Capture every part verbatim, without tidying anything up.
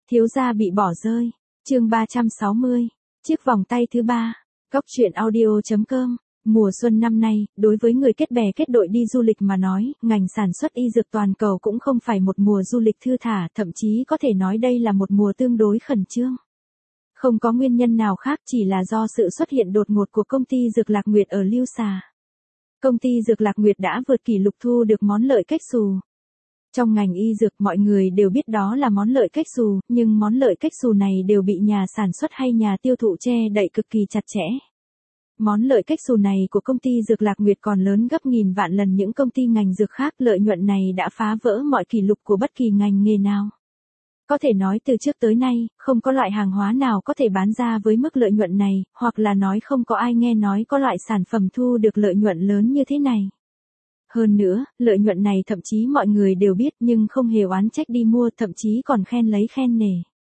Thiếu gia bị bỏ rơi. Chương ba trăm sáu mươi. Chiếc vòng tay thứ ba. Góc truyện audio chấm com. Mùa xuân năm nay, đối với người kết bè kết đội đi du lịch mà nói, ngành sản xuất y dược toàn cầu cũng không phải một mùa du lịch thư thả, thậm chí có thể nói đây là một mùa tương đối khẩn trương. Không có nguyên nhân nào khác, chỉ là do sự xuất hiện đột ngột của công ty Dược Lạc Nguyệt ở Lưu Xà. Công ty Dược Lạc Nguyệt đã vượt kỷ lục thu được món lợi cách xù. Trong ngành y dược mọi người đều biết đó là món lợi cách xù, nhưng món lợi cách xù này đều bị nhà sản xuất hay nhà tiêu thụ che đậy cực kỳ chặt chẽ. Món lợi cách xù này của công ty Dược Lạc Nguyệt còn lớn gấp nghìn vạn lần những công ty ngành dược khác, lợi nhuận này đã phá vỡ mọi kỷ lục của bất kỳ ngành nghề nào. Có thể nói từ trước tới nay, không có loại hàng hóa nào có thể bán ra với mức lợi nhuận này, hoặc là nói không có ai nghe nói có loại sản phẩm thu được lợi nhuận lớn như thế này. Hơn nữa, lợi nhuận này thậm chí mọi người đều biết nhưng không hề oán trách đi mua, thậm chí còn khen lấy khen nể.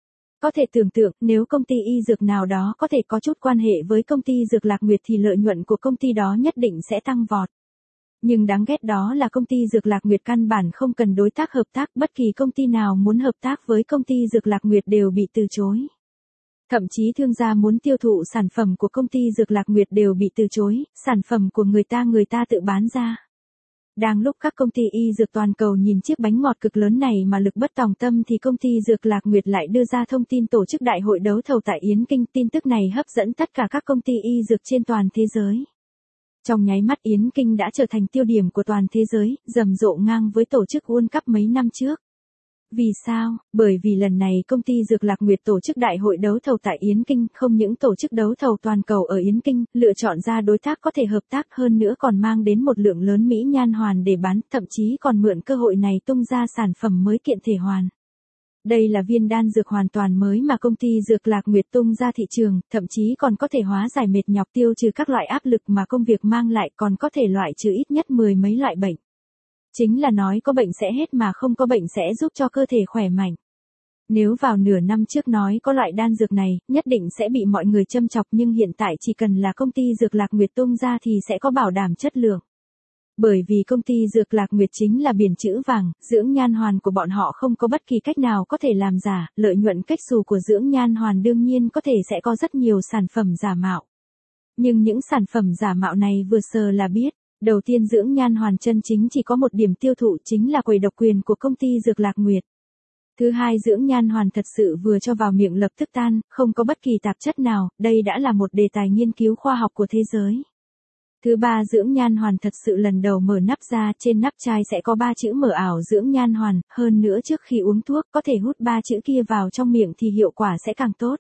Có thể tưởng tượng, nếu công ty y dược nào đó có thể có chút quan hệ với công ty Dược Lạc Nguyệt thì lợi nhuận của công ty đó nhất định sẽ tăng vọt. Nhưng đáng ghét đó là công ty Dược Lạc Nguyệt căn bản không cần đối tác hợp tác, bất kỳ công ty nào muốn hợp tác với công ty Dược Lạc Nguyệt đều bị từ chối. Thậm chí thương gia muốn tiêu thụ sản phẩm của công ty Dược Lạc Nguyệt đều bị từ chối, sản phẩm của người ta người ta tự bán ra. Đang lúc các công ty y dược toàn cầu nhìn chiếc bánh ngọt cực lớn này mà lực bất tòng tâm thì công ty Dược Lạc Nguyệt lại đưa ra thông tin tổ chức đại hội đấu thầu tại Yến Kinh. Tin tức này hấp dẫn tất cả các công ty y dược trên toàn thế giới. Trong nháy mắt Yến Kinh đã trở thành tiêu điểm của toàn thế giới, rầm rộ ngang với tổ chức World Cup mấy năm trước. Vì sao? Bởi vì lần này công ty Dược Lạc Nguyệt tổ chức đại hội đấu thầu tại Yến Kinh, không những tổ chức đấu thầu toàn cầu ở Yến Kinh, lựa chọn ra đối tác có thể hợp tác, hơn nữa còn mang đến một lượng lớn mỹ nhan hoàn để bán, thậm chí còn mượn cơ hội này tung ra sản phẩm mới kiện thể hoàn. Đây là viên đan dược hoàn toàn mới mà công ty Dược Lạc Nguyệt tung ra thị trường, thậm chí còn có thể hóa giải mệt nhọc, tiêu trừ các loại áp lực mà công việc mang lại, còn có thể loại trừ ít nhất mười mấy loại bệnh. Chính là nói có bệnh sẽ hết mà không có bệnh sẽ giúp cho cơ thể khỏe mạnh. Nếu vào nửa năm trước nói có loại đan dược này, nhất định sẽ bị mọi người châm chọc, nhưng hiện tại chỉ cần là công ty Dược Lạc Nguyệt tung ra thì sẽ có bảo đảm chất lượng. Bởi vì công ty Dược Lạc Nguyệt chính là biển chữ vàng, dưỡng nhan hoàn của bọn họ không có bất kỳ cách nào có thể làm giả, lợi nhuận cách xù của dưỡng nhan hoàn đương nhiên có thể sẽ có rất nhiều sản phẩm giả mạo. Nhưng những sản phẩm giả mạo này vừa sờ là biết. Đầu tiên, dưỡng nhan hoàn chân chính chỉ có một điểm tiêu thụ, chính là quầy độc quyền của công ty Dược Lạc Nguyệt. Thứ hai, dưỡng nhan hoàn thật sự vừa cho vào miệng lập tức tan, không có bất kỳ tạp chất nào, đây đã là một đề tài nghiên cứu khoa học của thế giới. Thứ ba, dưỡng nhan hoàn thật sự lần đầu mở nắp ra, trên nắp chai sẽ có ba chữ mở ảo dưỡng nhan hoàn, hơn nữa trước khi uống thuốc có thể hút ba chữ kia vào trong miệng thì hiệu quả sẽ càng tốt.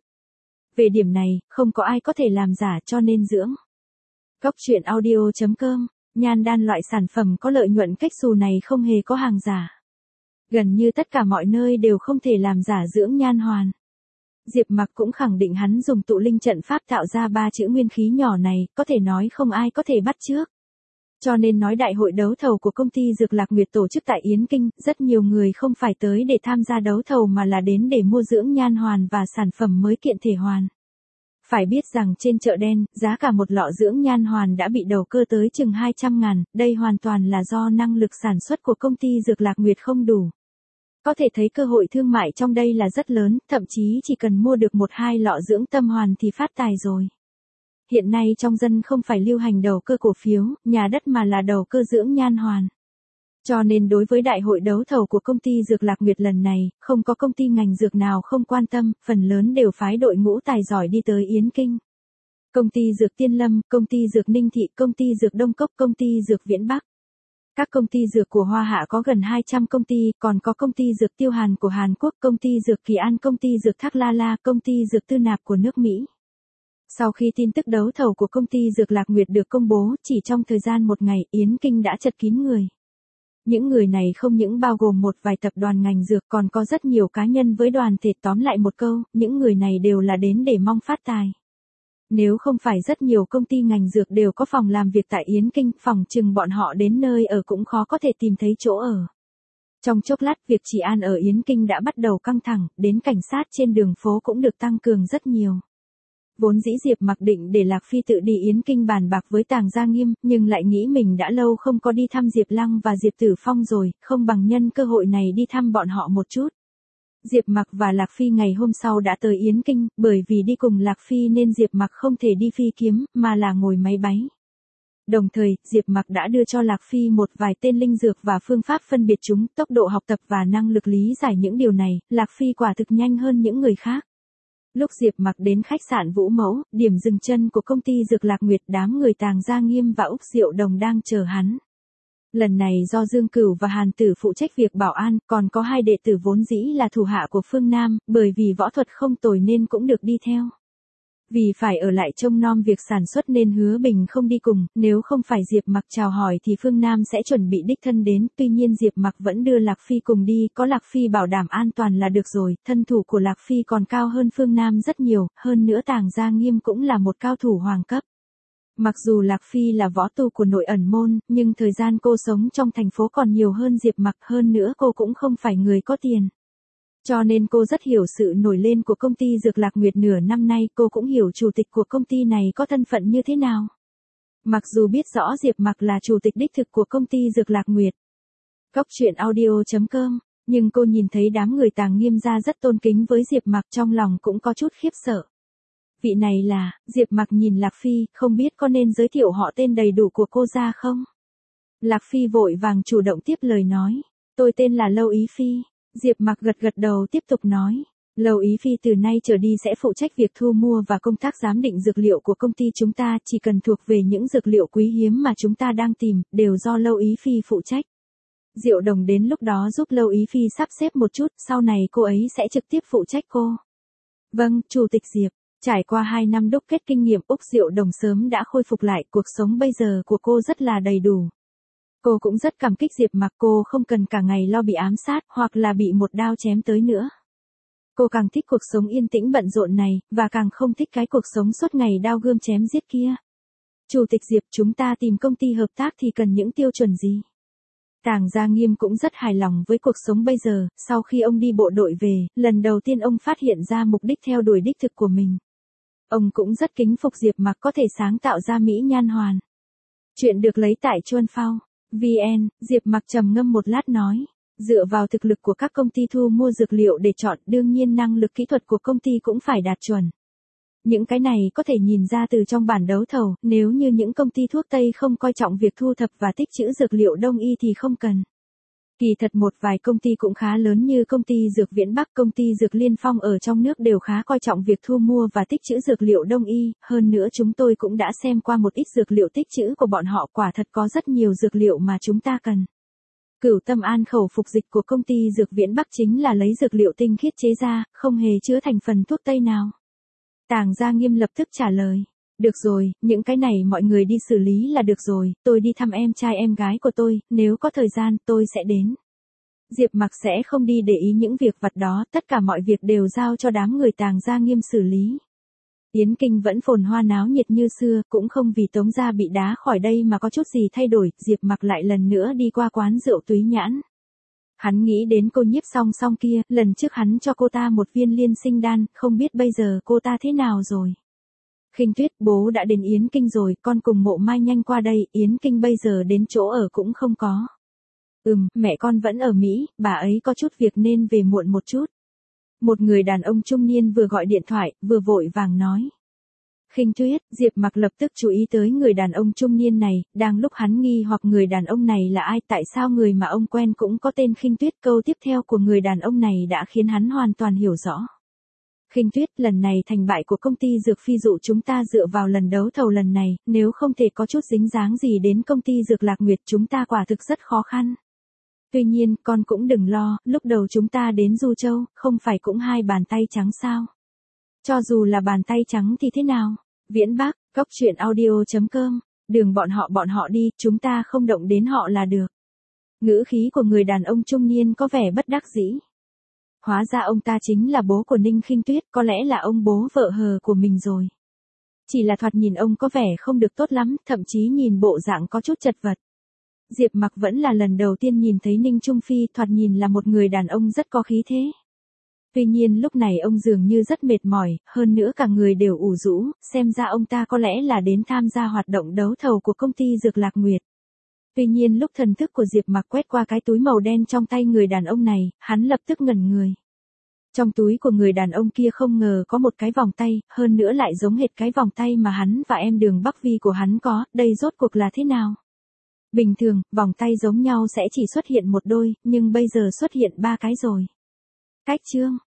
Về điểm này, không có ai có thể làm giả, cho nên dưỡng. Góc truyện audio chấm com. Nhan đan loại sản phẩm có lợi nhuận cách xù này không hề có hàng giả. Gần như tất cả mọi nơi đều không thể làm giả dưỡng nhan hoàn. Diệp Mặc cũng khẳng định hắn dùng tụ linh trận pháp tạo ra ba chữ nguyên khí nhỏ này, có thể nói không ai có thể bắt chước. Cho nên nói đại hội đấu thầu của công ty Dược Lạc Nguyệt tổ chức tại Yến Kinh, rất nhiều người không phải tới để tham gia đấu thầu mà là đến để mua dưỡng nhan hoàn và sản phẩm mới kiện thể hoàn. Phải biết rằng trên chợ đen, giá cả một lọ dưỡng nhan hoàn đã bị đầu cơ tới chừng hai trăm ngàn, đây hoàn toàn là do năng lực sản xuất của công ty Dược Lạc Nguyệt không đủ. Có thể thấy cơ hội thương mại trong đây là rất lớn, thậm chí chỉ cần mua được một hai lọ dưỡng tâm hoàn thì phát tài rồi. Hiện nay trong dân không phải lưu hành đầu cơ cổ phiếu, nhà đất mà là đầu cơ dưỡng nhan hoàn. Cho nên đối với đại hội đấu thầu của công ty Dược Lạc Nguyệt lần này, không có công ty ngành dược nào không quan tâm, phần lớn đều phái đội ngũ tài giỏi đi tới Yến Kinh. Công ty Dược Tiên Lâm, công ty Dược Ninh Thị, công ty Dược Đông Cốc, công ty Dược Viễn Bắc. Các công ty dược của Hoa Hạ có gần hai trăm công ty, còn có công ty Dược Tiêu Hàn của Hàn Quốc, công ty Dược Kỳ An, công ty Dược Thác La La, công ty Dược Tư Nạp của nước Mỹ. Sau khi tin tức đấu thầu của công ty Dược Lạc Nguyệt được công bố, chỉ trong thời gian một ngày, Yến Kinh đã chật kín người. Những người này không những bao gồm một vài tập đoàn ngành dược, còn có rất nhiều cá nhân với đoàn thể, tóm lại một câu, những người này đều là đến để mong phát tài. Nếu không phải rất nhiều công ty ngành dược đều có phòng làm việc tại Yến Kinh, phòng chừng bọn họ đến nơi ở cũng khó có thể tìm thấy chỗ ở. Trong chốc lát, việc trị an ở Yến Kinh đã bắt đầu căng thẳng, đến cảnh sát trên đường phố cũng được tăng cường rất nhiều. Vốn dĩ Diệp Mặc định để Lạc Phi tự đi Yến Kinh bàn bạc với Tàng Gia Nghiêm, nhưng lại nghĩ mình đã lâu không có đi thăm Diệp Lăng và Diệp Tử Phong rồi, không bằng nhân cơ hội này đi thăm bọn họ một chút. Diệp Mặc và Lạc Phi ngày hôm sau đã tới Yến Kinh, bởi vì đi cùng Lạc Phi nên Diệp Mặc không thể đi phi kiếm, mà là ngồi máy bay. Đồng thời, Diệp Mặc đã đưa cho Lạc Phi một vài tên linh dược và phương pháp phân biệt chúng, tốc độ học tập và năng lực lý giải những điều này, Lạc Phi quả thực nhanh hơn những người khác. Lúc Diệp Mặc đến khách sạn Vũ Mẫu, điểm dừng chân của công ty Dược Lạc Nguyệt, đám người Tàng Gia Nghiêm và Úc Diệu Đồng đang chờ hắn. Lần này do Dương Cửu và Hàn Tử phụ trách việc bảo an, còn có hai đệ tử vốn dĩ là thủ hạ của Phương Nam, bởi vì võ thuật không tồi nên cũng được đi theo. Vì phải ở lại trông nom việc sản xuất nên Hứa Bình không đi cùng, nếu không phải Diệp Mặc chào hỏi thì Phương Nam sẽ chuẩn bị đích thân đến, tuy nhiên Diệp Mặc vẫn đưa Lạc Phi cùng đi, có Lạc Phi bảo đảm an toàn là được rồi, thân thủ của Lạc Phi còn cao hơn Phương Nam rất nhiều, hơn nữa Tàng Gia Nghiêm cũng là một cao thủ hoàng cấp. Mặc dù Lạc Phi là võ tu của nội ẩn môn, nhưng thời gian cô sống trong thành phố còn nhiều hơn Diệp Mặc, hơn nữa cô cũng không phải người có tiền. Cho nên cô rất hiểu sự nổi lên của công ty Dược Lạc Nguyệt nửa năm nay, cô cũng hiểu chủ tịch của công ty này có thân phận như thế nào. Mặc dù biết rõ Diệp Mặc là chủ tịch đích thực của công ty Dược Lạc Nguyệt. Cốc truyện audio chấm com, nhưng cô nhìn thấy đám người Tàng Nghiêm gia rất tôn kính với Diệp Mặc, trong lòng cũng có chút khiếp sợ. Vị này là, Diệp Mặc nhìn Lạc Phi, không biết có nên giới thiệu họ tên đầy đủ của cô ra không? Lạc Phi vội vàng chủ động tiếp lời nói, tôi tên là Lâu Ý Phi. Diệp Mặc gật gật đầu tiếp tục nói, Lâu Ý Phi từ nay trở đi sẽ phụ trách việc thu mua và công tác giám định dược liệu của công ty chúng ta, chỉ cần thuộc về những dược liệu quý hiếm mà chúng ta đang tìm, đều do Lâu Ý Phi phụ trách. Diệu Đồng đến lúc đó giúp Lâu Ý Phi sắp xếp một chút, sau này cô ấy sẽ trực tiếp phụ trách cô. Vâng, Chủ tịch Diệp. Trải qua hai năm đúc kết kinh nghiệm, Úc Diệu Đồng sớm đã khôi phục lại, cuộc sống bây giờ của cô rất là đầy đủ. Cô cũng rất cảm kích Diệp Mặc, cô không cần cả ngày lo bị ám sát, hoặc là bị một đao chém tới nữa. Cô càng thích cuộc sống yên tĩnh bận rộn này, và càng không thích cái cuộc sống suốt ngày đao gươm chém giết kia. Chủ tịch Diệp, chúng ta tìm công ty hợp tác thì cần những tiêu chuẩn gì? Tàng Gia Nghiêm cũng rất hài lòng với cuộc sống bây giờ, sau khi ông đi bộ đội về, lần đầu tiên ông phát hiện ra mục đích theo đuổi đích thực của mình. Ông cũng rất kính phục Diệp Mặc có thể sáng tạo ra mỹ nhan hoàn. Chuyện được lấy tại Chuan Phao. vê en, Diệp Mặc trầm ngâm một lát nói, dựa vào thực lực của các công ty thu mua dược liệu để chọn, đương nhiên năng lực kỹ thuật của công ty cũng phải đạt chuẩn. Những cái này có thể nhìn ra từ trong bản đấu thầu, nếu như những công ty thuốc Tây không coi trọng việc thu thập và tích trữ dược liệu Đông y thì không cần. Kỳ thật một vài công ty cũng khá lớn như công ty Dược Viễn Bắc, công ty Dược Liên Phong ở trong nước đều khá coi trọng việc thu mua và tích trữ dược liệu Đông y, hơn nữa chúng tôi cũng đã xem qua một ít dược liệu tích trữ của bọn họ, quả thật có rất nhiều dược liệu mà chúng ta cần. Cửu Tâm An khẩu phục dịch của công ty Dược Viễn Bắc chính là lấy dược liệu tinh khiết chế ra, không hề chứa thành phần thuốc Tây nào. Tàng Gia Nghiêm lập tức trả lời, được rồi, những cái này mọi người đi xử lý là được rồi, tôi đi thăm em trai em gái của tôi, nếu có thời gian tôi sẽ đến. Diệp Mặc sẽ không đi để ý những việc vặt đó, tất cả mọi việc đều giao cho đám người Tàng Gia Nghiêm xử lý. Yến Kinh vẫn phồn hoa náo nhiệt như xưa, cũng không vì Tống gia bị đá khỏi đây mà có chút gì thay đổi, Diệp Mặc lại lần nữa đi qua quán rượu Túy Nhãn. Hắn nghĩ đến cô Nhiếp Song Song kia, lần trước hắn cho cô ta một viên liên sinh đan, không biết bây giờ cô ta thế nào rồi. Khinh Tuyết, bố đã đến Yến Kinh rồi, con cùng Mộ Mai nhanh qua đây, Yến Kinh bây giờ đến chỗ ở cũng không có. Ừm, mẹ con vẫn ở Mỹ, bà ấy có chút việc nên về muộn một chút. Một người đàn ông trung niên vừa gọi điện thoại, vừa vội vàng nói. Khinh Tuyết, Diệp Mặc lập tức chú ý tới người đàn ông trung niên này, đang lúc hắn nghi hoặc người đàn ông này là ai, tại sao người mà ông quen cũng có tên Khinh Tuyết, câu tiếp theo của người đàn ông này đã khiến hắn hoàn toàn hiểu rõ. Khinh Tuyết, lần này thành bại của công ty Dược Phi dụ chúng ta dựa vào lần đấu thầu lần này, nếu không thể có chút dính dáng gì đến công ty Dược Lạc Nguyệt chúng ta quả thực rất khó khăn. Tuy nhiên, con cũng đừng lo, lúc đầu chúng ta đến Du Châu, không phải cũng hai bàn tay trắng sao? Cho dù là bàn tay trắng thì thế nào? Viễn Bắc, cốc truyện audio chấm com, đường bọn họ bọn họ đi, chúng ta không động đến họ là được. Ngữ khí của người đàn ông trung niên có vẻ bất đắc dĩ. Hóa ra ông ta chính là bố của Ninh Khinh Tuyết, có lẽ là ông bố vợ hờ của mình rồi. Chỉ là thoạt nhìn ông có vẻ không được tốt lắm, thậm chí nhìn bộ dạng có chút chật vật. Diệp Mặc vẫn là lần đầu tiên nhìn thấy Ninh Trung Phi, thoạt nhìn là một người đàn ông rất có khí thế. Tuy nhiên lúc này ông dường như rất mệt mỏi, hơn nữa cả người đều ủ rũ, xem ra ông ta có lẽ là đến tham gia hoạt động đấu thầu của công ty Dược Lạc Nguyệt. Tuy nhiên lúc thần thức của Diệp Mặc quét qua cái túi màu đen trong tay người đàn ông này, hắn lập tức ngẩn người. Trong túi của người đàn ông kia không ngờ có một cái vòng tay, hơn nữa lại giống hệt cái vòng tay mà hắn và em Đường Bắc Vi của hắn có, đây rốt cuộc là thế nào? Bình thường, vòng tay giống nhau sẽ chỉ xuất hiện một đôi, nhưng bây giờ xuất hiện ba cái rồi. Cách chương